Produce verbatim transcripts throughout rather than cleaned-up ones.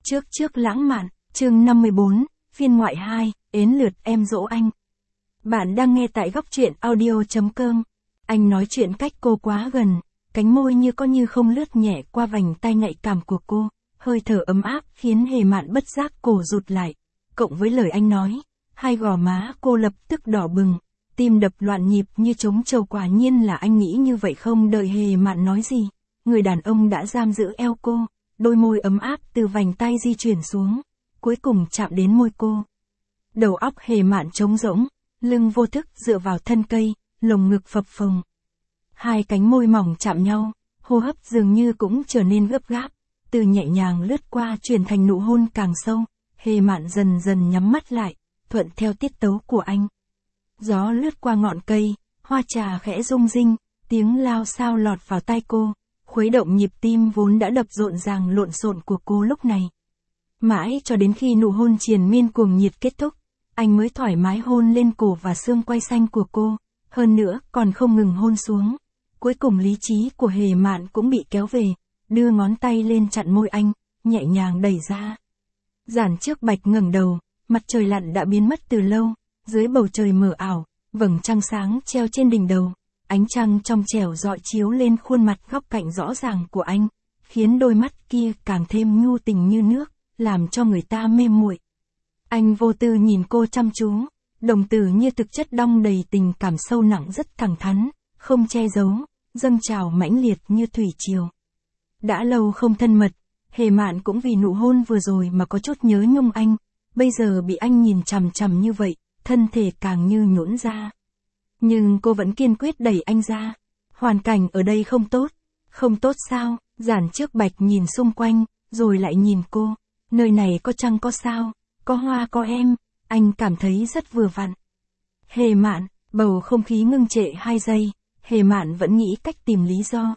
Trước trước lãng mạn, chương năm mươi bốn, phiên ngoại hai, ến lượt em dỗ anh. Bạn đang nghe tại góc truyện audio.com. Anh nói chuyện cách cô quá gần, cánh môi như có như không lướt nhẹ qua vành tai nhạy cảm của cô, hơi thở ấm áp khiến Hề Mạn bất giác cổ rụt lại. Cộng với lời anh nói, hai gò má cô lập tức đỏ bừng, tim đập loạn nhịp như trống trầu. Quả nhiên là anh nghĩ như vậy. Không đợi Hề Mạn nói gì, người đàn ông đã giam giữ eo cô. Đôi môi ấm áp từ vành tay di chuyển xuống, cuối cùng chạm đến môi cô. Đầu óc Hề Mạn trống rỗng, lưng vô thức dựa vào thân cây, lồng ngực phập phồng. Hai cánh môi mỏng chạm nhau, hô hấp dường như cũng trở nên gấp gáp, từ nhẹ nhàng lướt qua chuyển thành nụ hôn càng sâu. Hề Mạn dần dần nhắm mắt lại, thuận theo tiết tấu của anh. Gió lướt qua ngọn cây, hoa trà khẽ rung rinh, tiếng lao xao lọt vào tai cô, khuấy động nhịp tim vốn đã đập rộn ràng lộn xộn của cô lúc này. Mãi cho đến khi nụ hôn triền miên cuồng nhiệt kết thúc, anh mới thoải mái hôn lên cổ và xương quai xanh của cô, hơn nữa còn không ngừng hôn xuống. Cuối cùng lý trí của Hề Mạn cũng bị kéo về, đưa ngón tay lên chặn môi anh, nhẹ nhàng đẩy ra. Giản Trước Bạch ngẩng đầu, mặt trời lặn đã biến mất từ lâu, dưới bầu trời mờ ảo, vầng trăng sáng treo trên đỉnh đầu. Ánh trăng trong trẻo rọi chiếu lên khuôn mặt góc cạnh rõ ràng của anh, khiến đôi mắt kia càng thêm nhu tình như nước, làm cho người ta mê muội. Anh vô tư nhìn cô chăm chú, đồng tử như thực chất đong đầy tình cảm sâu nặng rất thẳng thắn, không che giấu, dâng trào mãnh liệt như thủy triều. Đã lâu không thân mật, Hề Mạn cũng vì nụ hôn vừa rồi mà có chút nhớ nhung anh, bây giờ bị anh nhìn chằm chằm như vậy, thân thể càng như nhũn ra. Nhưng cô vẫn kiên quyết đẩy anh ra. Hoàn cảnh ở đây không tốt. Không tốt sao? Giản Trước Bạch nhìn xung quanh, rồi lại nhìn cô. Nơi này có trăng có sao, có hoa có em, anh cảm thấy rất vừa vặn. Hề Mạn, bầu không khí ngưng trệ hai giây, Hề Mạn vẫn nghĩ cách tìm lý do.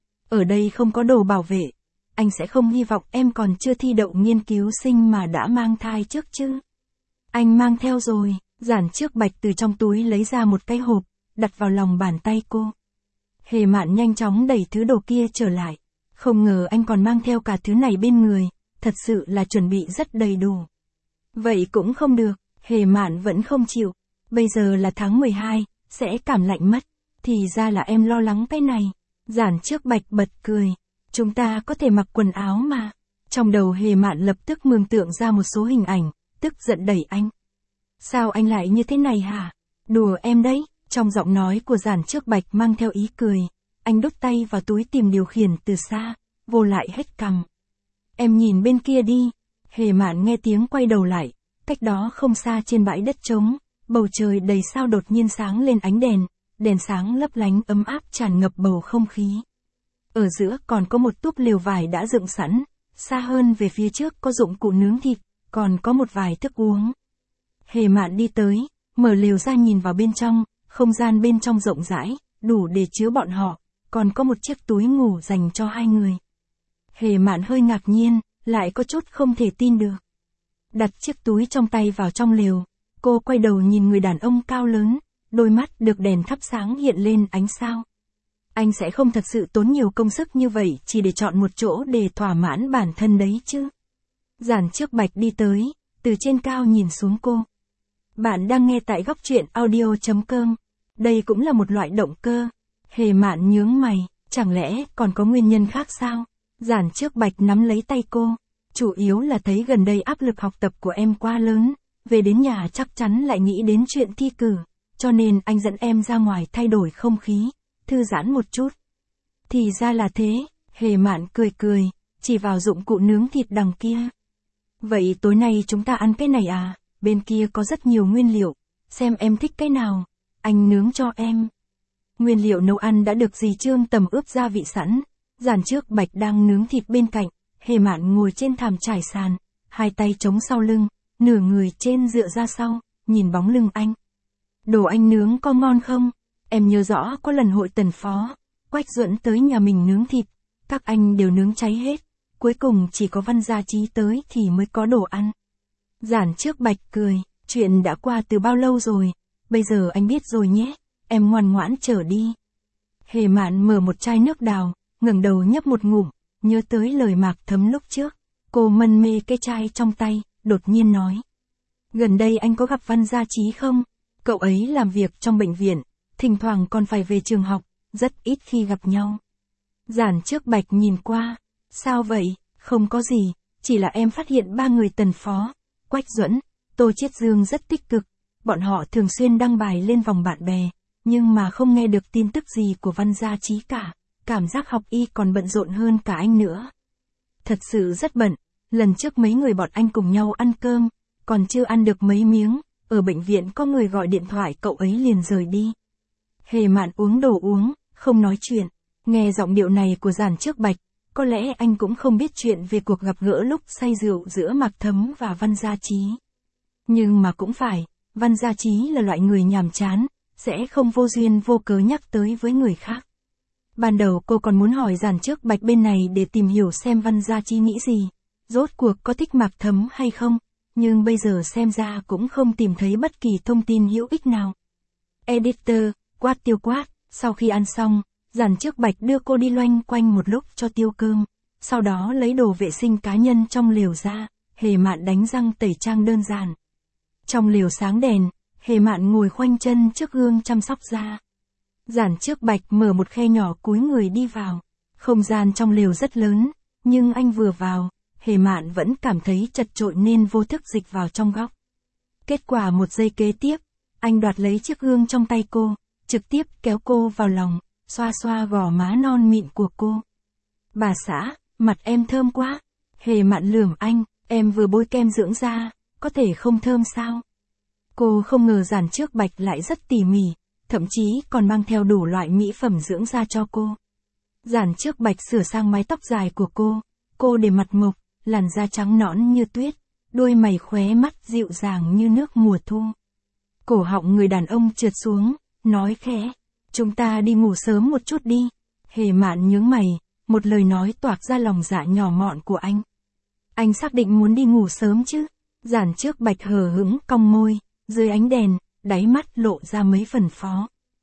Ở đây không có đồ bảo vệ, anh sẽ không hy vọng em còn chưa thi đậu nghiên cứu sinh mà đã mang thai trước chứ. Anh mang theo rồi. Giản Trước Bạch từ trong túi lấy ra một cái hộp, đặt vào lòng bàn tay cô. Hề Mạn nhanh chóng đẩy thứ đồ kia trở lại. Không ngờ anh còn mang theo cả thứ này bên người, thật sự là chuẩn bị rất đầy đủ. Vậy cũng không được, Hề Mạn vẫn không chịu. Bây giờ là tháng mười hai, sẽ cảm lạnh mất. Thì ra là em lo lắng cái này. Giản Trước Bạch bật cười. Chúng ta có thể mặc quần áo mà. Trong đầu Hề Mạn lập tức mường tượng ra một số hình ảnh, tức giận đẩy anh. Sao anh lại như thế này hả? Đùa em đấy. Trong giọng nói của Giản Trước Bạch mang theo ý cười. Anh đút tay vào túi tìm điều khiển từ xa, vô lại hết cằm. Em nhìn bên kia đi. Hề Mạn nghe tiếng quay đầu lại. Cách đó không xa trên bãi đất trống, bầu trời đầy sao đột nhiên sáng lên ánh đèn. Đèn sáng lấp lánh ấm áp tràn ngập bầu không khí. Ở giữa còn có một túp lều vải đã dựng sẵn. Xa hơn về phía trước có dụng cụ nướng thịt, còn có một vài thức uống. Hề Mạn đi tới, mở lều ra nhìn vào bên trong, không gian bên trong rộng rãi, đủ để chứa bọn họ, còn có một chiếc túi ngủ dành cho hai người. Hề Mạn hơi ngạc nhiên, lại có chút không thể tin được. Đặt chiếc túi trong tay vào trong lều, cô quay đầu nhìn người đàn ông cao lớn, đôi mắt được đèn thắp sáng hiện lên ánh sao. Anh sẽ không thật sự tốn nhiều công sức như vậy chỉ để chọn một chỗ để thỏa mãn bản thân đấy chứ. Giản Trước Bạch đi tới, từ trên cao nhìn xuống cô. Bạn đang nghe tại góc truyện audio.com. Đây cũng là một loại động cơ. Hề Mạn nhướng mày, chẳng lẽ còn có nguyên nhân khác sao? Giản Trước Bạch nắm lấy tay cô. Chủ yếu là thấy gần đây áp lực học tập của em quá lớn, về đến nhà chắc chắn lại nghĩ đến chuyện thi cử, cho nên anh dẫn em ra ngoài thay đổi không khí, thư giãn một chút. Thì ra là thế, Hề Mạn cười cười, chỉ vào dụng cụ nướng thịt đằng kia. Vậy tối nay chúng ta ăn cái này à? Bên kia có rất nhiều nguyên liệu, xem em thích cái nào, anh nướng cho em. Nguyên liệu nấu ăn đã được dì Trương tầm ướp gia vị sẵn. Giản Trước Bạch đang nướng thịt bên cạnh, Hề Mạn ngồi trên thảm trải sàn, hai tay chống sau lưng, nửa người trên dựa ra sau, nhìn bóng lưng anh. Đồ anh nướng có ngon không? Em nhớ rõ có lần hội Tần Phó, Quách Duẫn tới nhà mình nướng thịt, các anh đều nướng cháy hết, cuối cùng chỉ có Văn Gia Trí tới thì mới có đồ ăn. Giản Trước Bạch cười, chuyện đã qua từ bao lâu rồi, bây giờ anh biết rồi nhé, em ngoan ngoãn trở đi. Hề Mạn mở một chai nước đào, ngẩng đầu nhấp một ngụm, nhớ tới lời Mạc Thấm lúc trước, Cô mân mê cái chai trong tay, đột nhiên nói. Gần đây anh có gặp Văn Gia Trí không? Cậu ấy làm việc trong bệnh viện, thỉnh thoảng còn phải về trường học, rất ít khi gặp nhau. Giản Trước Bạch nhìn qua. Sao vậy? Không có gì, chỉ là em phát hiện ba người Tần Phó, Quách Duẫn, Tô Chiết Dương rất tích cực. Bọn họ thường xuyên đăng bài lên vòng bạn bè, nhưng mà không nghe được tin tức gì của Văn Gia Trí cả. Cảm giác học y còn bận rộn hơn cả anh nữa. Thật sự rất bận, lần trước mấy người bọn anh cùng nhau ăn cơm, còn chưa ăn được mấy miếng, ở bệnh viện có người gọi điện thoại cậu ấy liền rời đi. Hề Mạn uống đồ uống, không nói chuyện, nghe giọng điệu này của Giản Trước Bạch, có lẽ anh cũng không biết chuyện về cuộc gặp gỡ lúc say rượu giữa Mạc Thấm và Văn Gia Trí. Nhưng mà cũng phải, Văn Gia Trí là loại người nhàm chán, sẽ không vô duyên vô cớ nhắc tới với người khác. Ban đầu cô còn muốn hỏi Giản Trước Bạch bên này để tìm hiểu xem Văn Gia Trí nghĩ gì, rốt cuộc có thích Mạc Thấm hay không, nhưng bây giờ xem ra cũng không tìm thấy bất kỳ thông tin hữu ích nào. Editor, quát Tiêu quát, sau khi ăn xong, Giản Trước Bạch đưa cô đi loanh quanh một lúc cho tiêu cơm, sau đó lấy đồ vệ sinh cá nhân trong lều ra, Hề Mạn đánh răng tẩy trang đơn giản. Trong lều sáng đèn, Hề Mạn ngồi khoanh chân trước gương chăm sóc da. Giản Trước Bạch mở một khe nhỏ cúi người đi vào. Không gian trong lều rất lớn, nhưng anh vừa vào, Hề Mạn vẫn cảm thấy chật chội nên vô thức dịch vào trong góc. Kết quả một giây kế tiếp, anh đoạt lấy chiếc gương trong tay cô, trực tiếp kéo cô vào lòng, xoa xoa gò má non mịn của cô. Bà xã, mặt em thơm quá. Hề Mạn lườm anh, em vừa bôi kem dưỡng da, có thể không thơm sao? Cô không ngờ Giản Trước Bạch lại rất tỉ mỉ, thậm chí còn mang theo đủ loại mỹ phẩm dưỡng da cho cô. Giản Trước Bạch sửa sang mái tóc dài của cô, cô để mặt mộc, làn da trắng nõn như tuyết, đôi mày khóe mắt dịu dàng như nước mùa thu. Cổ họng người đàn ông trượt xuống, nói khẽ, chúng ta đi ngủ sớm một chút đi. Hề Mạn nhướng mày, một lời nói toạc ra lòng dạ nhỏ mọn của anh. Anh xác định muốn đi ngủ sớm chứ? Giản Trước Bạch hờ hững cong môi, dưới ánh đèn, đáy mắt lộ ra mấy phần phó.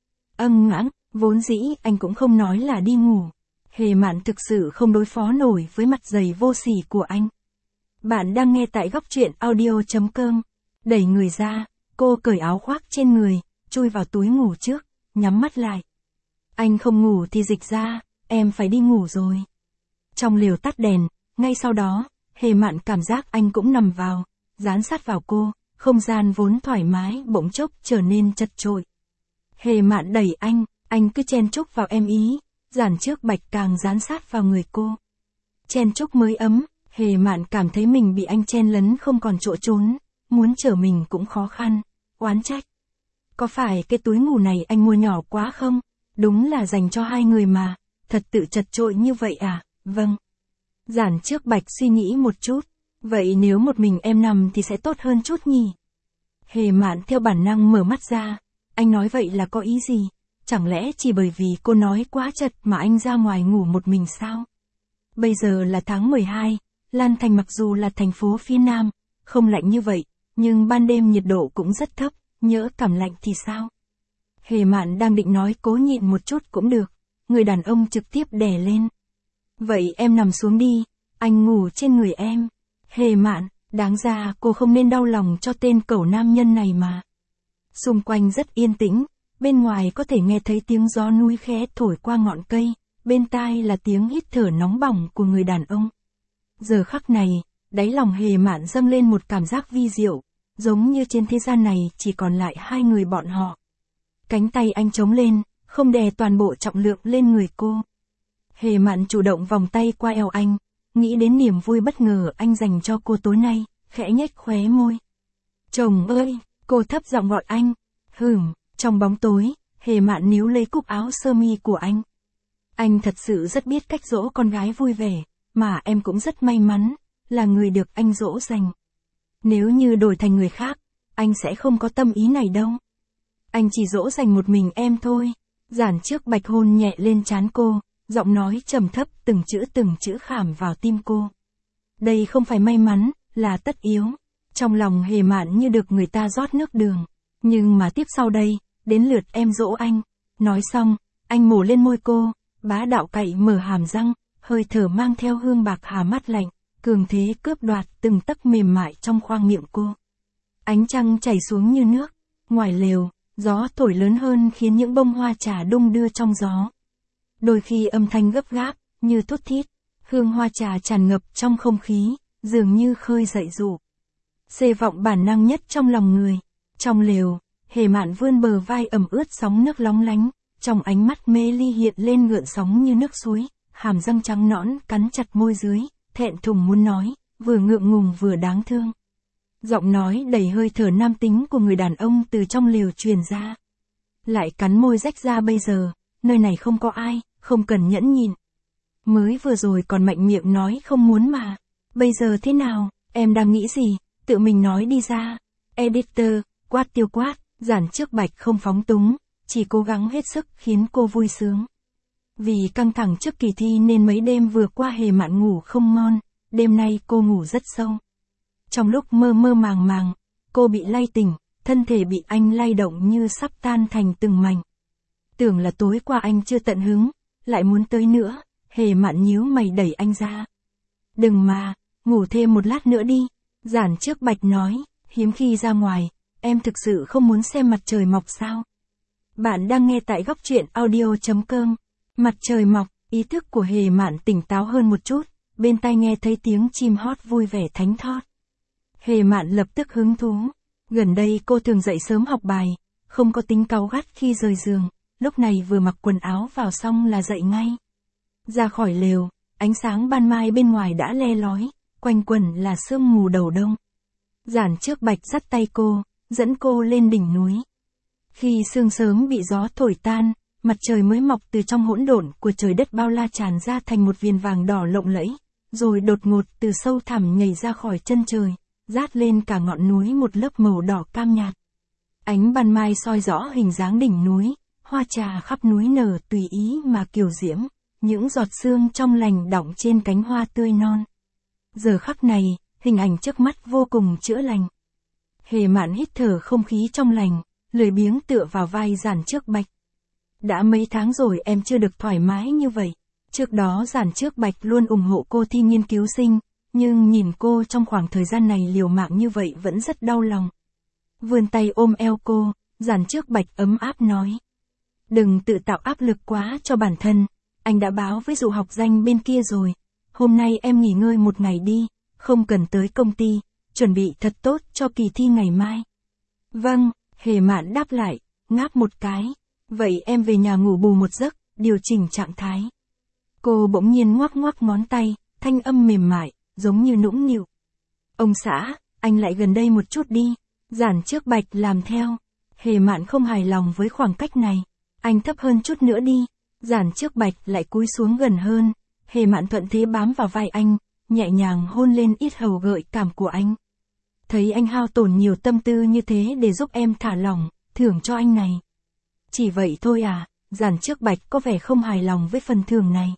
Âng ngãng, vốn dĩ anh cũng không nói là đi ngủ. Hề Mạn thực sự không đối phó nổi với mặt dày vô sỉ của anh. Bạn đang nghe tại góc truyện audio.com. Đẩy người ra, cô cởi áo khoác trên người, chui vào túi ngủ trước, nhắm mắt lại. Anh không ngủ thì dịch ra, em phải đi ngủ rồi. Trong lều tắt đèn, ngay sau đó, Hề Mạn cảm giác anh cũng nằm vào, dán sát vào cô, không gian vốn thoải mái bỗng chốc trở nên chật chội. Hề Mạn đẩy anh, anh cứ chen chúc vào em ý. Giản Trước Bạch càng dán sát vào người cô. Chen chúc mới ấm, Hề Mạn cảm thấy mình bị anh chen lấn không còn chỗ trốn, muốn trở mình cũng khó khăn, oán trách. Có phải cái túi ngủ này anh mua nhỏ quá không? Đúng là dành cho hai người mà, thật tự chật chội như vậy à? Vâng. Giản Trước Bạch suy nghĩ một chút, vậy nếu một mình em nằm thì sẽ tốt hơn chút nhỉ? Hề Mạn theo bản năng mở mắt ra, anh nói vậy là có ý gì? Chẳng lẽ chỉ bởi vì cô nói quá chật mà anh ra ngoài ngủ một mình sao? Bây giờ là tháng mười hai, Lan Thành mặc dù là thành phố phía Nam, không lạnh như vậy, nhưng ban đêm nhiệt độ cũng rất thấp, nhỡ cảm lạnh thì sao? Hề Mạn đang định nói cố nhịn một chút cũng được, người đàn ông trực tiếp đè lên. Vậy em nằm xuống đi, anh ngủ trên người em. Hề Mạn, đáng ra cô không nên đau lòng cho tên cẩu nam nhân này mà. Xung quanh rất yên tĩnh. Bên ngoài có thể nghe thấy tiếng gió núi khẽ thổi qua ngọn cây, bên tai là tiếng hít thở nóng bỏng của người đàn ông. Giờ khắc này, đáy lòng Hề Mạn dâng lên một cảm giác vi diệu, giống như trên thế gian này chỉ còn lại hai người bọn họ. Cánh tay anh chống lên, không đè toàn bộ trọng lượng lên người cô. Hề Mạn chủ động vòng tay qua eo anh, nghĩ đến niềm vui bất ngờ anh dành cho cô tối nay, khẽ nhếch khóe môi. Chồng ơi, cô thấp giọng gọi anh. Hửm. Trong bóng tối, Hề Mạn níu lấy cúc áo sơ mi của anh. Anh thật sự rất biết cách dỗ con gái vui vẻ, mà em cũng rất may mắn, là người được anh dỗ dành. Nếu như đổi thành người khác, anh sẽ không có tâm ý này đâu. Anh chỉ dỗ dành một mình em thôi. Giản Trước Bạch hôn nhẹ lên trán cô, giọng nói trầm thấp từng chữ từng chữ khảm vào tim cô. Đây không phải may mắn, là tất yếu. Trong lòng Hề Mạn như được người ta rót nước đường. Nhưng mà tiếp sau đây, đến lượt em dỗ anh. Nói xong, anh mổ lên môi cô, bá đạo cậy mở hàm răng, hơi thở mang theo hương bạc hà mát lạnh, cường thế cướp đoạt từng tấc mềm mại trong khoang miệng cô. Ánh trăng chảy xuống như nước, ngoài lều, gió thổi lớn hơn khiến những bông hoa trà đung đưa trong gió. Đôi khi âm thanh gấp gáp, như thút thít, hương hoa trà tràn ngập trong không khí, dường như khơi dậy dụ. Xê vọng bản năng nhất trong lòng người. Trong lều, Hề Mạn vươn bờ vai ẩm ướt sóng nước lóng lánh, trong ánh mắt mê ly hiện lên gợn sóng như nước suối, hàm răng trắng nõn cắn chặt môi dưới, thẹn thùng muốn nói, vừa ngượng ngùng vừa đáng thương. Giọng nói đầy hơi thở nam tính của người đàn ông từ trong lều truyền ra. Lại cắn môi rách ra bây giờ, nơi này không có ai, không cần nhẫn nhịn. Mới vừa rồi còn mạnh miệng nói không muốn mà. Bây giờ thế nào, em đang nghĩ gì, tự mình nói đi ra. Editor, quát tiêu quát, Giản Trước Bạch không phóng túng, chỉ cố gắng hết sức khiến cô vui sướng. Vì căng thẳng trước kỳ thi nên mấy đêm vừa qua Hề Mạn ngủ không ngon, đêm nay cô ngủ rất sâu. Trong lúc mơ mơ màng màng, cô bị lay tỉnh, thân thể bị anh lay động như sắp tan thành từng mảnh. Tưởng là tối qua anh chưa tận hứng, lại muốn tới nữa, Hề Mạn nhíu mày đẩy anh ra. Đừng mà, ngủ thêm một lát nữa đi, Giản Trước Bạch nói, hiếm khi ra ngoài, em thực sự không muốn xem mặt trời mọc sao? Bạn đang nghe tại góc truyện audio chấm com. Mặt trời mọc, ý thức của Hề Mạn tỉnh táo hơn một chút, bên tai nghe thấy tiếng chim hót vui vẻ thánh thót. Hề Mạn lập tức hứng thú. Gần đây cô thường dậy sớm học bài, không có tính cáu gắt khi rời giường, lúc này vừa mặc quần áo vào xong là dậy ngay. Ra khỏi lều, ánh sáng ban mai bên ngoài đã le lói, quanh quẩn là sương mù đầu đông. Giản Trước Bạch dắt tay cô, dẫn cô lên đỉnh núi. Khi sương sớm bị gió thổi tan, mặt trời mới mọc từ trong hỗn độn của trời đất bao la tràn ra thành một viền vàng đỏ lộng lẫy, rồi đột ngột từ sâu thẳm nhảy ra khỏi chân trời, rát lên cả ngọn núi một lớp màu đỏ cam nhạt. Ánh ban mai soi rõ hình dáng đỉnh núi, hoa trà khắp núi nở tùy ý mà kiều diễm, những giọt sương trong lành đọng trên cánh hoa tươi non. Giờ khắc này, hình ảnh trước mắt vô cùng chữa lành. Hề Mạn hít thở không khí trong lành, lười biếng tựa vào vai Giản Trước Bạch. Đã mấy tháng rồi em chưa được thoải mái như vậy. Trước đó Giản Trước Bạch luôn ủng hộ cô thi nghiên cứu sinh, nhưng nhìn cô trong khoảng thời gian này liều mạng như vậy vẫn rất đau lòng. Vươn tay ôm eo cô, Giản Trước Bạch ấm áp nói. Đừng tự tạo áp lực quá cho bản thân, anh đã báo với dụ học danh bên kia rồi. Hôm nay em nghỉ ngơi một ngày đi, không cần tới công ty, chuẩn bị thật tốt cho kỳ thi ngày mai. Vâng, Hề Mạn đáp lại, ngáp một cái. Vậy em về nhà ngủ bù một giấc, điều chỉnh trạng thái. Cô bỗng nhiên ngoắc ngoắc ngón tay, thanh âm mềm mại, giống như nũng nịu. Ông xã, anh lại gần đây một chút đi. Giản Trước Bạch làm theo. Hề Mạn không hài lòng với khoảng cách này. Anh thấp hơn chút nữa đi. Giản Trước Bạch lại cúi xuống gần hơn. Hề Mạn thuận thế bám vào vai anh, nhẹ nhàng hôn lên yết hầu gợi cảm của anh. Thấy anh hao tổn nhiều tâm tư như thế để giúp em thả lỏng, thưởng cho anh này. Chỉ vậy thôi à? Giản Trước Bạch có vẻ không hài lòng với phần thưởng này.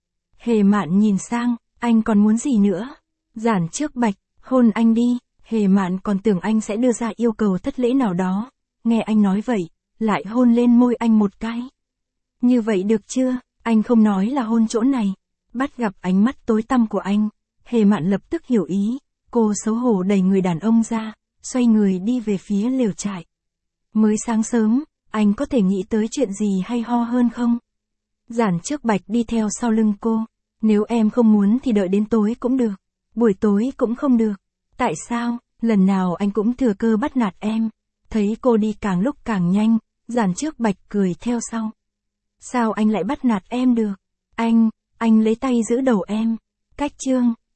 Hề Mạn nhìn sang, anh còn muốn gì nữa? Giản Trước Bạch, hôn anh đi. Hề Mạn còn tưởng anh sẽ đưa ra yêu cầu thất lễ nào đó. Nghe anh nói vậy, lại hôn lên môi anh một cái. Như vậy được chưa? Anh không nói là hôn chỗ này. Bắt gặp ánh mắt tối tăm của anh, Hề Mạn lập tức hiểu ý. Cô xấu hổ đẩy người đàn ông ra, xoay người đi về phía lều trại. Mới sáng sớm, anh có thể nghĩ tới chuyện gì hay ho hơn không? Giản Trước Bạch đi theo sau lưng cô. Nếu em không muốn thì đợi đến tối cũng được. Buổi tối cũng không được. Tại sao? Lần nào anh cũng thừa cơ bắt nạt em. Thấy cô đi càng lúc càng nhanh, Giản Trước Bạch cười theo sau. Sao anh lại bắt nạt em được? Anh, anh lấy tay giữ đầu em. Cách chương.